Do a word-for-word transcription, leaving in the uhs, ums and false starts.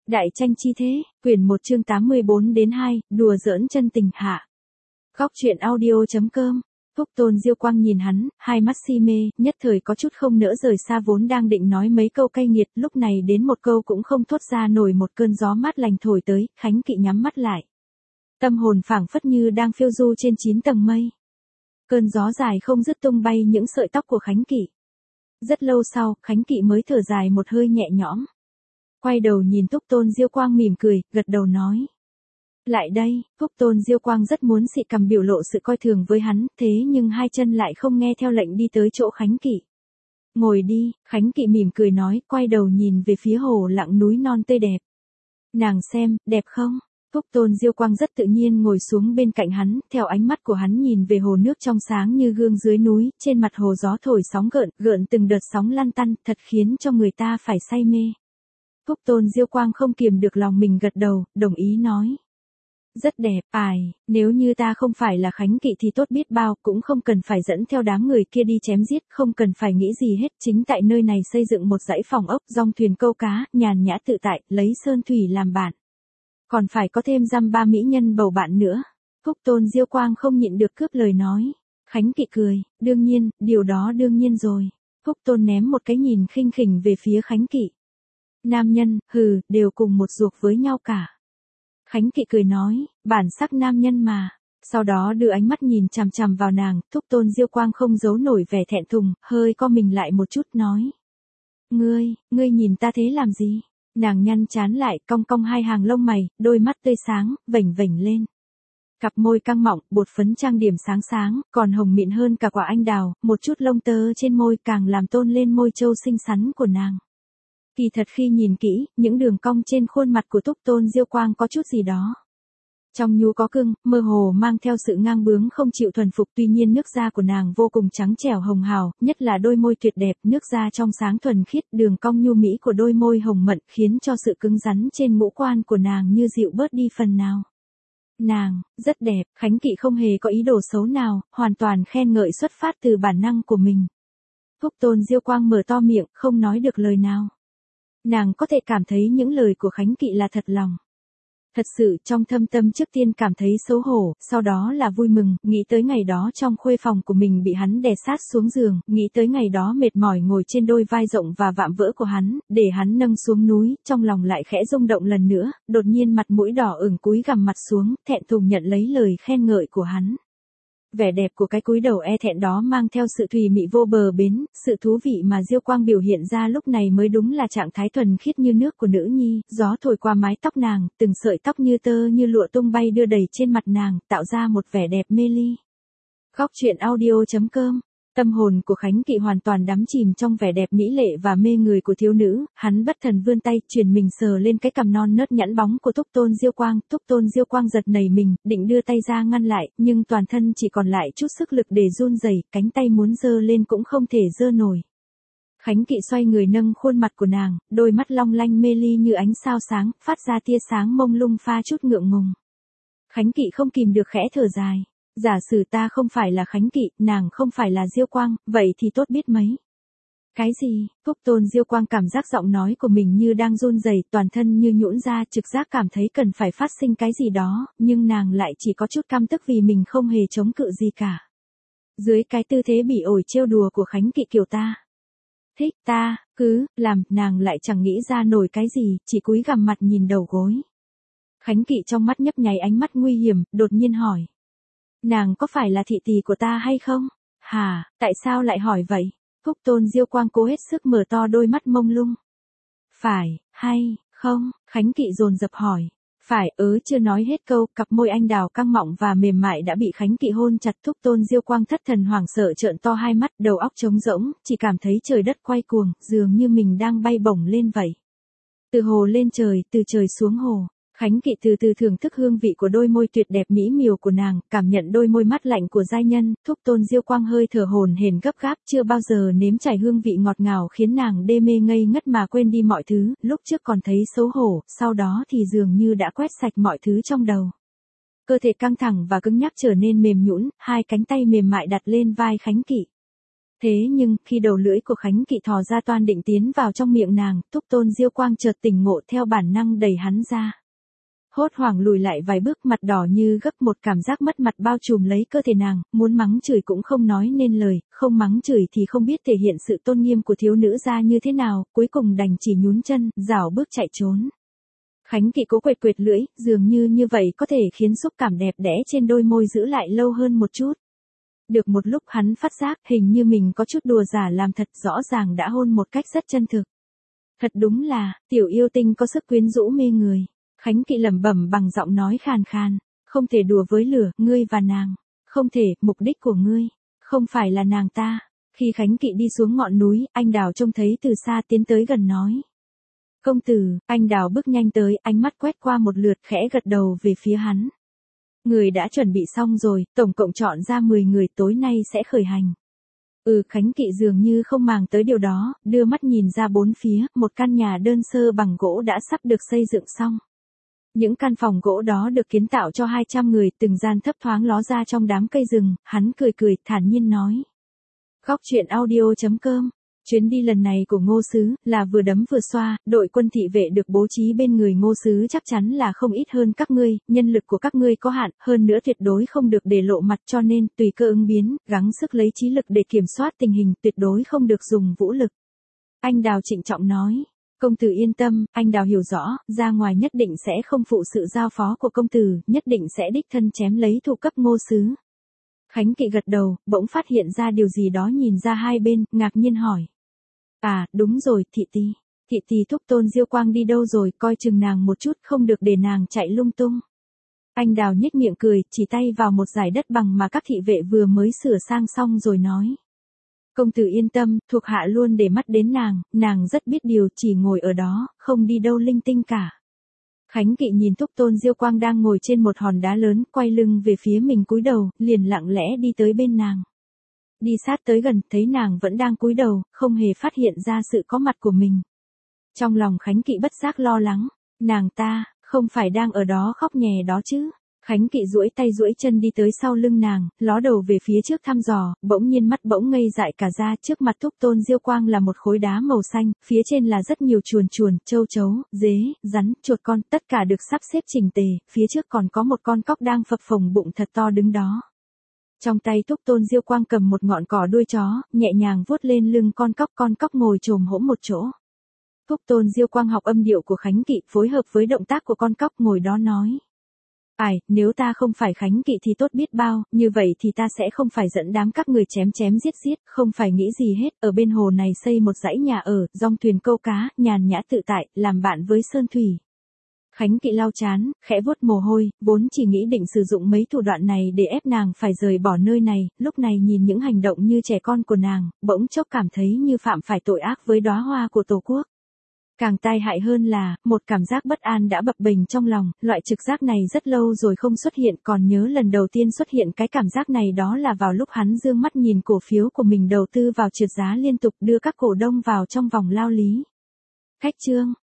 Đại tranh chi thế, quyển một chương tám mươi bốn đến hai, đùa giỡn chân tình hạ. Góc truyện audio.com. Phúc Tôn Diêu Quang nhìn hắn, hai mắt si mê, nhất thời có chút không nỡ rời xa, vốn đang định nói mấy câu cay nghiệt, lúc này đến một câu cũng không thốt ra nổi. Một cơn gió mát lành thổi tới, Khánh Kỵ nhắm mắt lại. Tâm hồn phảng phất như đang phiêu du trên chín tầng mây. Cơn gió dài không dứt tung bay những sợi tóc của Khánh Kỵ. Rất lâu sau, Khánh Kỵ mới thở dài một hơi nhẹ nhõm. Quay đầu nhìn Phúc Tôn Diêu Quang mỉm cười, gật đầu nói. Lại đây. Phúc Tôn Diêu Quang rất muốn xị cằm biểu lộ sự coi thường với hắn, thế nhưng hai chân lại không nghe theo lệnh đi tới chỗ Khánh Kỵ. Ngồi đi. Khánh Kỵ mỉm cười nói, quay đầu nhìn về phía hồ lặng núi non tươi đẹp. Nàng xem, đẹp không? Phúc Tôn Diêu Quang rất tự nhiên ngồi xuống bên cạnh hắn, theo ánh mắt của hắn nhìn về hồ nước trong sáng như gương dưới núi, trên mặt hồ gió thổi sóng gợn, gợn từng đợt sóng lăn tăn, thật khiến cho người ta phải say mê. Phúc Tôn Diêu Quang không kiềm được lòng mình gật đầu, đồng ý nói. Rất đẹp, ai, nếu như ta không phải là Khánh Kỵ thì tốt biết bao, cũng không cần phải dẫn theo đám người kia đi chém giết, không cần phải nghĩ gì hết, chính tại nơi này xây dựng một dãy phòng ốc, dòng thuyền câu cá, nhàn nhã tự tại, lấy sơn thủy làm bạn. Còn phải có thêm dăm ba mỹ nhân bầu bạn nữa. Phúc Tôn Diêu Quang không nhịn được cướp lời nói. Khánh Kỵ cười, đương nhiên, điều đó đương nhiên rồi. Phúc Tôn ném một cái nhìn khinh khỉnh về phía Khánh Kỵ. Nam nhân, hừ, đều cùng một ruột với nhau cả. Khánh Kỵ cười nói, bản sắc nam nhân mà. Sau đó đưa ánh mắt nhìn chằm chằm vào nàng, Phúc Tôn Diêu Quang không giấu nổi vẻ thẹn thùng, hơi co mình lại một chút nói. Ngươi, ngươi nhìn ta thế làm gì? Nàng nhăn trán lại, cong cong hai hàng lông mày, đôi mắt tươi sáng, vểnh vểnh lên. Cặp môi căng mọng, bột phấn trang điểm sáng sáng, còn hồng mịn hơn cả quả anh đào, một chút lông tơ trên môi càng làm tôn lên môi trâu xinh xắn của nàng. Kỳ thật khi nhìn kỹ, những đường cong trên khuôn mặt của Phúc Tôn Diêu Quang có chút gì đó. Trong nhu có cưng, mơ hồ mang theo sự ngang bướng không chịu thuần phục, tuy nhiên nước da của nàng vô cùng trắng trẻo hồng hào, nhất là đôi môi tuyệt đẹp, nước da trong sáng thuần khiết, đường cong nhu mỹ của đôi môi hồng mận khiến cho sự cứng rắn trên ngũ quan của nàng như dịu bớt đi phần nào. Nàng, rất đẹp, Khánh Kỵ không hề có ý đồ xấu nào, hoàn toàn khen ngợi xuất phát từ bản năng của mình. Phúc Tôn Diêu Quang mở to miệng, không nói được lời nào. Nàng có thể cảm thấy những lời của Khánh Kỵ là thật lòng. Thật sự trong thâm tâm trước tiên cảm thấy xấu hổ, sau đó là vui mừng, nghĩ tới ngày đó trong khuê phòng của mình bị hắn đè sát xuống giường, nghĩ tới ngày đó mệt mỏi ngồi trên đôi vai rộng và vạm vỡ của hắn, để hắn nâng xuống núi, trong lòng lại khẽ rung động lần nữa, đột nhiên mặt mũi đỏ ửng cúi gằm mặt xuống, thẹn thùng nhận lấy lời khen ngợi của hắn. Vẻ đẹp của cái cúi đầu e thẹn đó mang theo sự thùy mị vô bờ bến, sự thú vị mà Diêu Quang biểu hiện ra lúc này mới đúng là trạng thái thuần khiết như nước của nữ nhi, gió thổi qua mái tóc nàng, từng sợi tóc như tơ như lụa tung bay đưa đầy trên mặt nàng, tạo ra một vẻ đẹp mê ly. Góc truyện audio.com. Tâm hồn của Khánh Kỵ hoàn toàn đắm chìm trong vẻ đẹp mỹ lệ và mê người của thiếu nữ, hắn bất thần vươn tay, chuyển mình sờ lên cái cằm non nớt nhẵn bóng của Phúc Tôn Diêu Quang, Phúc Tôn Diêu Quang giật nảy mình, định đưa tay ra ngăn lại, nhưng toàn thân chỉ còn lại chút sức lực để run rẩy, cánh tay muốn giơ lên cũng không thể giơ nổi. Khánh Kỵ xoay người nâng khuôn mặt của nàng, đôi mắt long lanh mê ly như ánh sao sáng, phát ra tia sáng mông lung pha chút ngượng ngùng. Khánh Kỵ không kìm được khẽ thở dài. Giả sử ta không phải là Khánh Kỵ, nàng không phải là Diêu Quang, vậy thì tốt biết mấy. Cái gì? Phúc Tôn Diêu Quang cảm giác giọng nói của mình như đang run rẩy, toàn thân như nhũn ra, trực giác cảm thấy cần phải phát sinh cái gì đó, nhưng nàng lại chỉ có chút căm tức vì mình không hề chống cự gì cả. Dưới cái tư thế bị ổi trêu đùa của Khánh Kỵ kiểu ta thích ta, cứ, làm, nàng lại chẳng nghĩ ra nổi cái gì, chỉ cúi gằm mặt nhìn đầu gối. Khánh Kỵ trong mắt nhấp nháy ánh mắt nguy hiểm, đột nhiên hỏi. Nàng có phải là thị tỳ của ta hay không? Hả, tại sao lại hỏi vậy? Phúc Tôn Diêu Quang cố hết sức mở to đôi mắt mông lung. Phải, hay, không? Khánh Kỵ dồn dập hỏi. Phải, ớ chưa nói hết câu, cặp môi anh đào căng mọng và mềm mại đã bị Khánh Kỵ hôn chặt. Phúc Tôn Diêu Quang thất thần hoảng sợ trợn to hai mắt, đầu óc trống rỗng, chỉ cảm thấy trời đất quay cuồng, dường như mình đang bay bổng lên vậy. Từ hồ lên trời, từ trời xuống hồ. Khánh Kỵ từ từ thưởng thức hương vị của đôi môi tuyệt đẹp mỹ miều của nàng, cảm nhận đôi môi mát lạnh của giai nhân, Phúc Tôn Diêu Quang hơi thở hổn hển gấp gáp, chưa bao giờ nếm trải hương vị ngọt ngào khiến nàng đê mê ngây ngất mà quên đi mọi thứ, lúc trước còn thấy xấu hổ, sau đó thì dường như đã quét sạch mọi thứ trong đầu. Cơ thể căng thẳng và cứng nhắc trở nên mềm nhũn, hai cánh tay mềm mại đặt lên vai Khánh Kỵ. Thế nhưng, khi đầu lưỡi của Khánh Kỵ thò ra toan định tiến vào trong miệng nàng, Thúc Tôn Diêu Quang chợt tỉnh ngộ theo bản năng đẩy hắn ra. Hốt hoảng lùi lại vài bước, mặt đỏ như gấp, một cảm giác mất mặt bao trùm lấy cơ thể nàng, muốn mắng chửi cũng không nói nên lời, không mắng chửi thì không biết thể hiện sự tôn nghiêm của thiếu nữ ra như thế nào, cuối cùng đành chỉ nhún chân, rảo bước chạy trốn. Khánh Kỵ cố quệt quệt lưỡi, dường như như vậy có thể khiến xúc cảm đẹp đẽ trên đôi môi giữ lại lâu hơn một chút. Được một lúc hắn phát giác hình như mình có chút đùa giả làm thật, rõ ràng đã hôn một cách rất chân thực. Thật đúng là, tiểu yêu tinh có sức quyến rũ mê người. Khánh Kỵ lẩm bẩm bằng giọng nói khàn khàn, không thể đùa với lửa, ngươi và nàng. Không thể, mục đích của ngươi, không phải là nàng ta. Khi Khánh Kỵ đi xuống ngọn núi, anh Đào trông thấy từ xa tiến tới gần nói. Công tử, anh Đào bước nhanh tới, ánh mắt quét qua một lượt, khẽ gật đầu về phía hắn. Người đã chuẩn bị xong rồi, tổng cộng chọn ra mười người, tối nay sẽ khởi hành. Ừ, Khánh Kỵ dường như không màng tới điều đó, đưa mắt nhìn ra bốn phía, một căn nhà đơn sơ bằng gỗ đã sắp được xây dựng xong. Những căn phòng gỗ đó được kiến tạo cho hai trăm người, từng gian thấp thoáng ló ra trong đám cây rừng, hắn cười cười, thản nhiên nói. Góc truyện audio chấm com. Chuyến đi lần này của Ngô Sứ, là vừa đấm vừa xoa, đội quân thị vệ được bố trí bên người Ngô Sứ chắc chắn là không ít hơn các ngươi, nhân lực của các ngươi có hạn, hơn nữa tuyệt đối không được để lộ mặt, cho nên, tùy cơ ứng biến, gắng sức lấy trí lực để kiểm soát tình hình, tuyệt đối không được dùng vũ lực. Anh Đào trịnh trọng nói. Công tử yên tâm, anh Đào hiểu rõ, ra ngoài nhất định sẽ không phụ sự giao phó của công tử, nhất định sẽ đích thân chém lấy thủ cấp Ngô Sứ. Khánh Kỵ gật đầu, bỗng phát hiện ra điều gì đó, nhìn ra hai bên, ngạc nhiên hỏi. À, đúng rồi, thị tì. Thị tì Thúc Tôn Diêu Quang đi đâu rồi, coi chừng nàng một chút, không được để nàng chạy lung tung. Anh Đào nhếch miệng cười, chỉ tay vào một dải đất bằng mà các thị vệ vừa mới sửa sang xong rồi nói. Công tử yên tâm, thuộc hạ luôn để mắt đến nàng, nàng rất biết điều, chỉ ngồi ở đó, không đi đâu linh tinh cả. Khánh Kỵ nhìn Thúc Tôn Diêu Quang đang ngồi trên một hòn đá lớn, quay lưng về phía mình cúi đầu, liền lặng lẽ đi tới bên nàng. Đi sát tới gần, thấy nàng vẫn đang cúi đầu, không hề phát hiện ra sự có mặt của mình. Trong lòng Khánh Kỵ bất giác lo lắng, nàng ta, không phải đang ở đó khóc nhè đó chứ. Khánh Kỵ duỗi tay duỗi chân đi tới sau lưng nàng, ló đầu về phía trước thăm dò, bỗng nhiên mắt bỗng ngây dại cả ra, trước mặt Thúc Tôn Diêu Quang là một khối đá màu xanh, phía trên là rất nhiều chuồn chuồn, châu chấu, dế, rắn, chuột con, tất cả được sắp xếp chỉnh tề, phía trước còn có một con cóc đang phập phồng bụng thật to đứng đó. Trong tay Thúc Tôn Diêu Quang cầm một ngọn cỏ đuôi chó, nhẹ nhàng vuốt lên lưng con cóc, con cóc ngồi chồm hổm một chỗ. Thúc Tôn Diêu Quang học âm điệu của Khánh Kỵ, phối hợp với động tác của con cóc ngồi đó nói. Ai, nếu ta không phải Khánh Kỵ thì tốt biết bao, như vậy thì ta sẽ không phải dẫn đám các người chém chém giết giết, không phải nghĩ gì hết, ở bên hồ này xây một dãy nhà ở, dòng thuyền câu cá, nhàn nhã tự tại, làm bạn với sơn thủy. Khánh Kỵ lau chán, khẽ vuốt mồ hôi, vốn chỉ nghĩ định sử dụng mấy thủ đoạn này để ép nàng phải rời bỏ nơi này, lúc này nhìn những hành động như trẻ con của nàng, bỗng chốc cảm thấy như phạm phải tội ác với đóa hoa của Tổ quốc. Càng tai hại hơn là, một cảm giác bất an đã bập bềnh trong lòng, loại trực giác này rất lâu rồi không xuất hiện, còn nhớ lần đầu tiên xuất hiện cái cảm giác này đó là vào lúc hắn dương mắt nhìn cổ phiếu của mình đầu tư vào trượt giá liên tục, đưa các cổ đông vào trong vòng lao lý. Khách chương